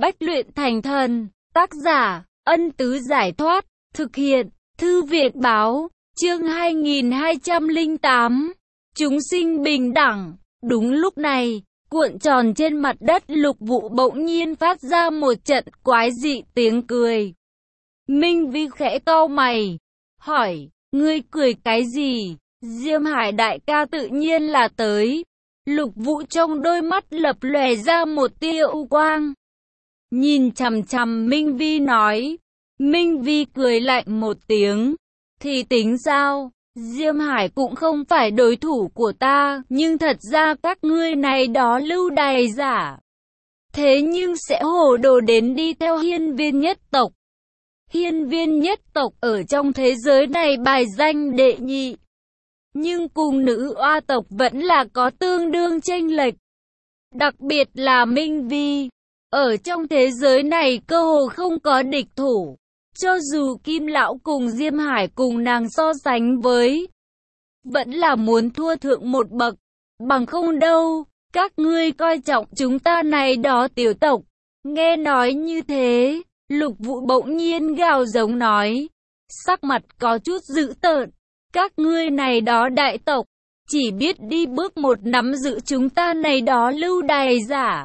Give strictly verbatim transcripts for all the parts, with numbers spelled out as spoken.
Bách luyện thành thần. Tác giả, Ân Tứ Giải Thoát. Thực hiện, Thư viện Báo. Chương hai nghìn hai trăm lẻ tám. Chúng sinh bình đẳng. Đúng lúc này, cuộn tròn trên mặt đất Lục Vũ bỗng nhiên phát ra một trận quái dị tiếng cười. Minh Vi khẽ cau mày, hỏi, ngươi cười cái gì? Diêm Hải đại ca tự nhiên là tới. Lục Vũ trong đôi mắt lập lòe ra một tia u quang. Nhìn chằm chằm Minh Vi nói. Minh Vi cười lạnh một tiếng. Thì tính sao? Diêm Hải cũng không phải đối thủ của ta, nhưng thật ra các ngươi này đó lưu đày giả. Thế nhưng sẽ hồ đồ đến đi theo hiên viên nhất tộc. Hiên viên nhất tộc ở trong thế giới này bài danh đệ nhị. Nhưng cùng nữ oa tộc vẫn là có tương đương chênh lệch. Đặc biệt là Minh Vi. Ở trong thế giới này cơ hồ không có địch thủ. Cho dù Kim Lão cùng Diêm Hải cùng nàng so sánh với, vẫn là muốn thua thượng một bậc. Bằng không đâu, các ngươi coi trọng chúng ta này đó tiểu tộc. Nghe nói như thế, Lục Vũ bỗng nhiên gào giống nói, sắc mặt có chút dữ tợn. Các ngươi này đó đại tộc, chỉ biết đi bước một nắm giữ chúng ta này đó lưu đày giả.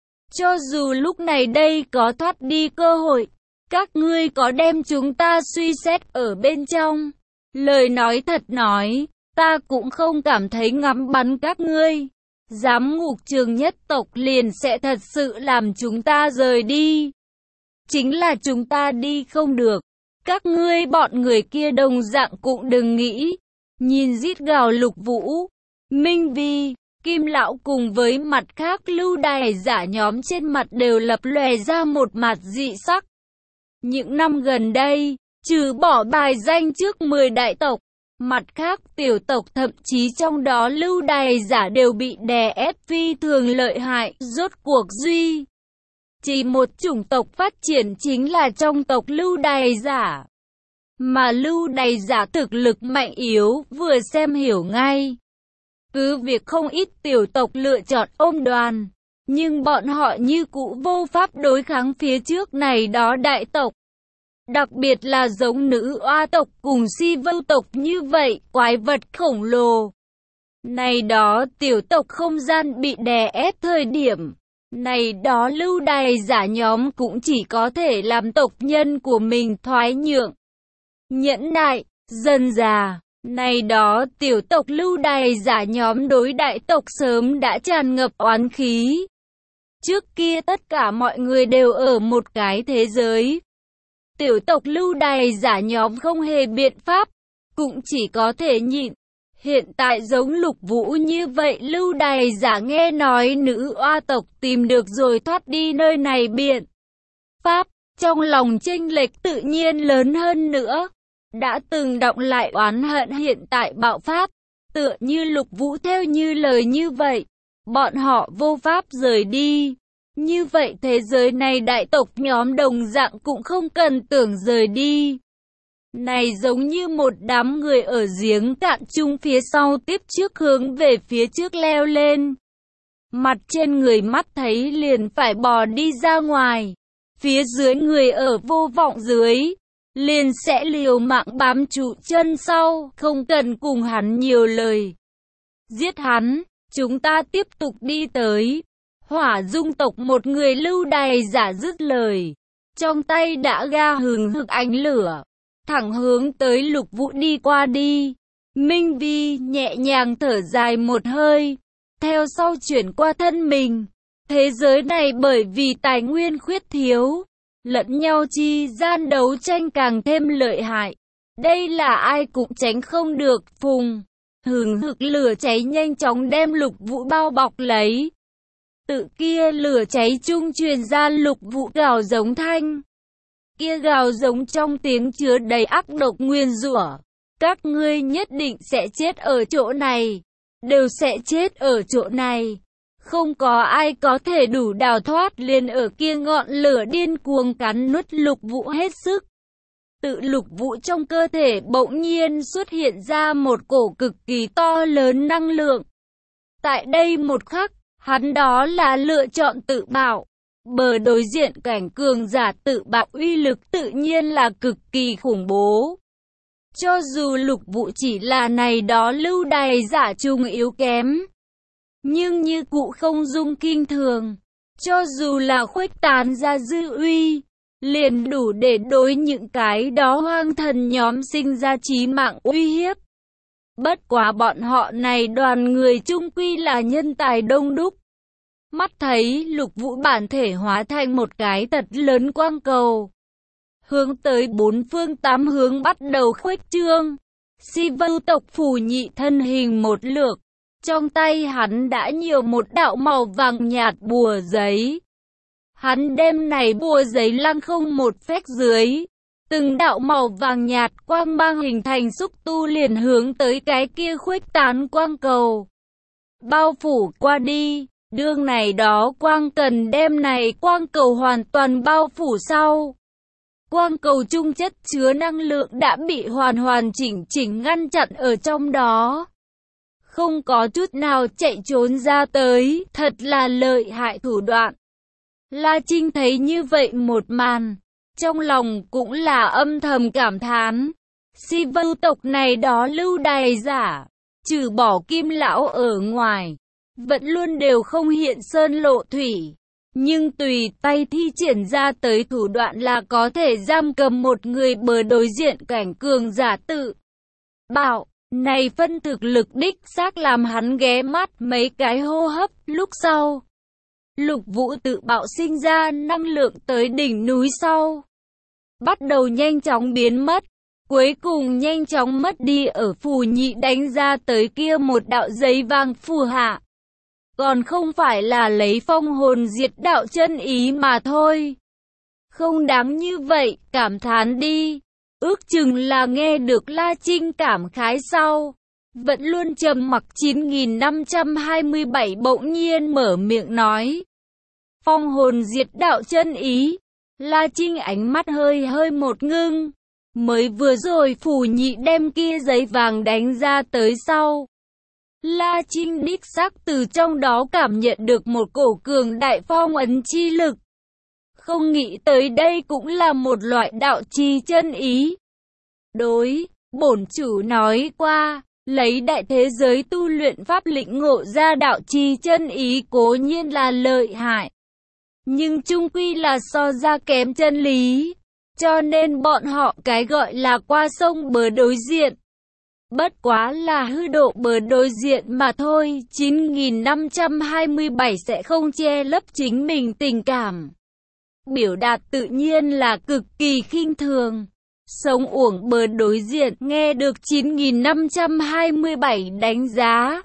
Cho dù lúc này đây có thoát đi cơ hội, các ngươi có đem chúng ta suy xét ở bên trong. Lời nói thật nói, ta cũng không cảm thấy ngắm bắn các ngươi. Giám ngục trường nhất tộc liền sẽ thật sự làm chúng ta rời đi. Chính là chúng ta đi không được. Các ngươi bọn người kia đồng dạng cũng đừng nghĩ. Nhìn rít gào Lục Vũ, Minh Vi, Kim Lão cùng với mặt khác lưu đày giả nhóm trên mặt đều lập lòe ra một mặt dị sắc. Những năm gần đây, trừ bỏ bài danh trước mười đại tộc, mặt khác tiểu tộc thậm chí trong đó lưu đày giả đều bị đè ép phi thường lợi hại. Rốt cuộc duy chỉ một chủng tộc phát triển chính là trong tộc lưu đày giả. Mà lưu đày giả thực lực mạnh yếu vừa xem hiểu ngay. Cứ việc không ít tiểu tộc lựa chọn ôm đoàn, nhưng bọn họ như cũ vô pháp đối kháng phía trước này đó đại tộc. Đặc biệt là giống nữ oa tộc cùng si vâu tộc như vậy, quái vật khổng lồ. Này đó tiểu tộc không gian bị đè ép thời điểm. Này đó lưu đày giả nhóm cũng chỉ có thể làm tộc nhân của mình thoái nhượng. Nhẫn nại, dần già. Này đó tiểu tộc lưu đày giả nhóm đối đại tộc sớm đã tràn ngập oán khí. Trước kia tất cả mọi người đều ở một cái thế giới. Tiểu tộc lưu đày giả nhóm không hề biện pháp, cũng chỉ có thể nhịn. Hiện tại giống Lục Vũ như vậy lưu đày giả nghe nói nữ oa tộc tìm được rồi thoát đi nơi này biện pháp, trong lòng chênh lệch tự nhiên lớn hơn nữa. Đã từng đọng lại oán hận hiện tại bạo phát, tựa như Lục Vũ theo như lời như vậy, bọn họ vô pháp rời đi. Như vậy thế giới này đại tộc nhóm đồng dạng cũng không cần tưởng rời đi. Này giống như một đám người ở giếng cạn chung phía sau tiếp trước hướng về phía trước leo lên. Mặt trên người mắt thấy liền phải bò đi ra ngoài. Phía dưới người ở vô vọng dưới, liền sẽ liều mạng bám trụ chân sau, không cần cùng hắn nhiều lời. Giết hắn, chúng ta tiếp tục đi tới. Hỏa Dung tộc một người lưu đày giả dứt lời, trong tay đã ga hừng hực ánh lửa, thẳng hướng tới Lục Vũ đi qua đi. Minh Vi nhẹ nhàng thở dài một hơi, theo sau chuyển qua thân mình. Thế giới này bởi vì tài nguyên khuyết thiếu, lẫn nhau chi gian đấu tranh càng thêm lợi hại. Đây là ai cũng tránh không được. Phùng, hừng hực lửa cháy nhanh chóng đem Lục Vũ bao bọc lấy. Tự kia lửa cháy chung truyền ra Lục Vũ gào giống thanh. Kia gào giống trong tiếng chứa đầy ác độc nguyên rủa. Các ngươi nhất định sẽ chết ở chỗ này. Đều sẽ chết ở chỗ này. Không có ai có thể đủ đào thoát, liền ở kia ngọn lửa điên cuồng cắn nuốt Lục Vũ hết sức. Tự Lục Vũ trong cơ thể bỗng nhiên xuất hiện ra một cổ cực kỳ to lớn năng lượng. Tại đây một khắc, hắn đó là lựa chọn tự bạo. Bờ đối diện cảnh cường giả tự bạo uy lực tự nhiên là cực kỳ khủng bố. Cho dù Lục Vũ chỉ là này đó lưu đày giả trung yếu kém, nhưng như cụ không dung kinh thường. Cho dù là khuếch tán ra dư uy, liền đủ để đối những cái đó hoang thần nhóm sinh ra chí mạng uy hiếp. Bất quá bọn họ này đoàn người chung quy là nhân tài đông đúc. Mắt thấy Lục Vũ bản thể hóa thành một cái thật lớn quang cầu, hướng tới bốn phương tám hướng bắt đầu khuếch trương. Si Vưu tộc Phù Nhị thân hình một lượt, trong tay hắn đã nhiều một đạo màu vàng nhạt bùa giấy. Hắn đem này bùa giấy lăng không một phách dưới, từng đạo màu vàng nhạt quang mang hình thành xúc tu liền hướng tới cái kia khuếch tán quang cầu, bao phủ qua đi. Đương này đó quang cần đem này quang cầu hoàn toàn bao phủ sau, quang cầu trung chất chứa năng lượng đã bị hoàn hoàn chỉnh chỉnh ngăn chặn ở trong đó, không có chút nào chạy trốn ra tới, thật là lợi hại thủ đoạn. La Trinh thấy như vậy một màn, trong lòng cũng là âm thầm cảm thán. Si Vưu tộc này đó lưu đày giả, trừ bỏ Kim lão ở ngoài, vẫn luôn đều không hiện sơn lộ thủy, nhưng tùy tay thi triển ra tới thủ đoạn là có thể giam cầm một người bờ đối diện cảnh cường giả tự bạo. Này phân thực lực đích xác làm hắn ghé mắt mấy cái hô hấp. Lúc sau, Lục Vũ tự bạo sinh ra năng lượng tới đỉnh núi sau, bắt đầu nhanh chóng biến mất, cuối cùng nhanh chóng mất đi ở Phù Nhị đánh ra tới kia một đạo giấy vàng phù hạ. Còn không phải là lấy phong hồn diệt đạo chân ý mà thôi. Không đáng như vậy, cảm thán đi. Ước chừng là nghe được La Trinh cảm khái sau, vẫn luôn trầm mặc chín nghìn năm trăm hai mươi bảy bỗng nhiên mở miệng nói. Phong hồn diệt đạo chân ý. La Trinh ánh mắt hơi hơi một ngưng. Mới vừa rồi Phù Nhị đem kia giấy vàng đánh ra tới sau, La Trinh đích xác từ trong đó cảm nhận được một cổ cường đại phong ấn chi lực. Không nghĩ tới đây cũng là một loại đạo chi chân ý. Đối, bổn chủ nói qua, lấy đại thế giới tu luyện pháp lĩnh ngộ ra đạo chi chân ý cố nhiên là lợi hại, nhưng chung quy là so ra kém chân lý, cho nên bọn họ cái gọi là qua sông bờ đối diện, bất quá là hư độ bờ đối diện mà thôi. Chín nghìn năm trăm hai mươi bảy sẽ không che lấp chính mình tình cảm, biểu đạt tự nhiên là cực kỳ khinh thường. Sống uổng bờ đối diện, nghe được chín nghìn năm trăm hai mươi bảy đánh giá,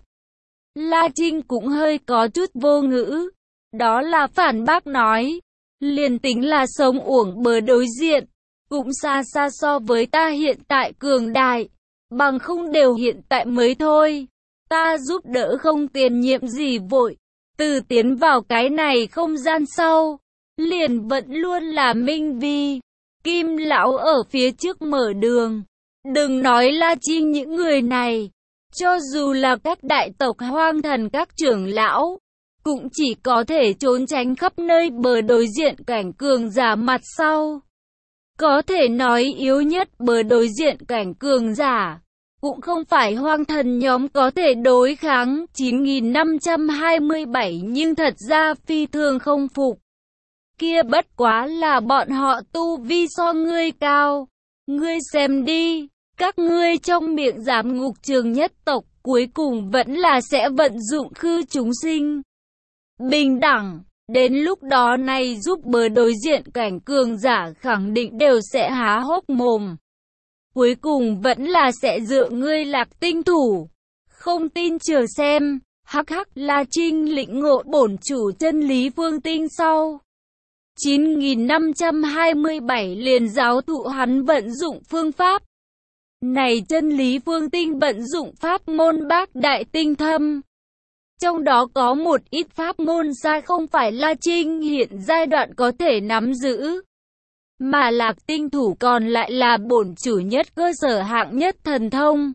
La Trinh cũng hơi có chút vô ngữ. Đó là phản bác nói, liền tính là sống uổng bờ đối diện, cũng xa xa so với ta hiện tại cường đại, bằng không đều hiện tại mới thôi. Ta giúp đỡ không tiền nhiệm gì vội, từ tiến vào cái này không gian sau, liền vẫn luôn là Minh Vi, Kim lão ở phía trước mở đường. Đừng nói La Trinh những người này, cho dù là các đại tộc hoang thần các trưởng lão, cũng chỉ có thể trốn tránh khắp nơi bờ đối diện cảnh cường giả mặt sau. Có thể nói yếu nhất bờ đối diện cảnh cường giả, cũng không phải hoang thần nhóm có thể đối kháng. Chín nghìn năm trăm hai mươi bảy nhưng thật ra phi thường không phục. Kia bất quá là bọn họ tu vi so ngươi cao. Ngươi xem đi, các ngươi trong miệng giám ngục trường nhất tộc cuối cùng vẫn là sẽ vận dụng khư chúng sinh bình đẳng. Đến lúc đó này giúp bờ đối diện cảnh cường giả khẳng định đều sẽ há hốc mồm. Cuối cùng vẫn là sẽ dựa ngươi Lạc Tinh thủ. Không tin chờ xem. Hắc hắc. La Trinh lĩnh ngộ bổn chủ chân lý phương tinh sau, chín nghìn năm trăm hai mươi bảy liền giáo thụ hắn vận dụng phương pháp. Này chân lý phương tinh vận dụng pháp môn bác đại tinh thâm. Trong đó có một ít pháp môn sai không phải La Trinh hiện giai đoạn có thể nắm giữ, mà Lạc Tinh thủ còn lại là bổn chủ nhất cơ sở hạng nhất thần thông.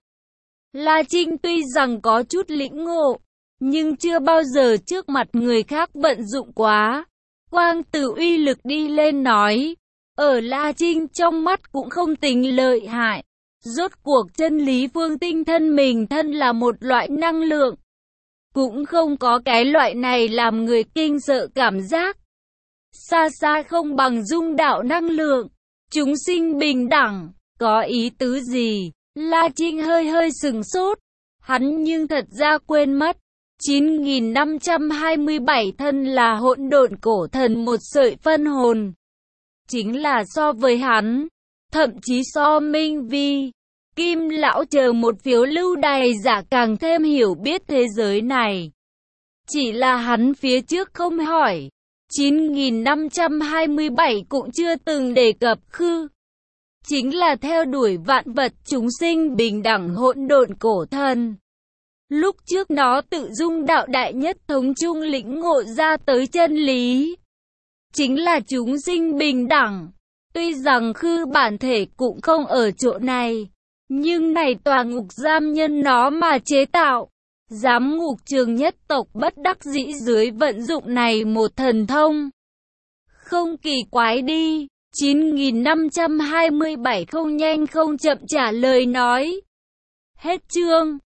La Trinh tuy rằng có chút lĩnh ngộ, nhưng chưa bao giờ trước mặt người khác vận dụng quá. quang từ uy lực đi lên nói. Ở La Trinh trong mắt cũng không tính lợi hại. Rốt cuộc chân lý phương tinh thân mình thân là một loại năng lượng. Cũng không có cái loại này làm người kinh sợ cảm giác. Xa xa không bằng dung đạo năng lượng. Chúng sinh bình đẳng, có ý tứ gì? La Trinh hơi hơi sừng sốt. Hắn nhưng thật ra quên mất. chín nghìn năm trăm hai mươi bảy thân là hỗn độn cổ thần một sợi phân hồn. Chính là so với hắn, thậm chí so Minh Vi, Kim Lão chờ một phiếu lưu đày giả càng thêm hiểu biết thế giới này. Chỉ là hắn phía trước không hỏi. chín nghìn năm trăm hai mươi bảy cũng chưa từng đề cập khư. Chính là theo đuổi vạn vật chúng sinh bình đẳng hỗn độn cổ thần. Lúc trước nó tự dung đạo đại nhất thống trung lĩnh ngộ ra tới chân lý. Chính là chúng sinh bình đẳng. Tuy rằng khư bản thể cũng không ở chỗ này. Nhưng này tòa ngục giam nhân nó mà chế tạo. Giám ngục trường nhất tộc bất đắc dĩ dưới vận dụng này một thần thông. Không kỳ quái đi. chín nghìn năm trăm hai mươi bảy không nhanh không chậm trả lời nói. Hết chương.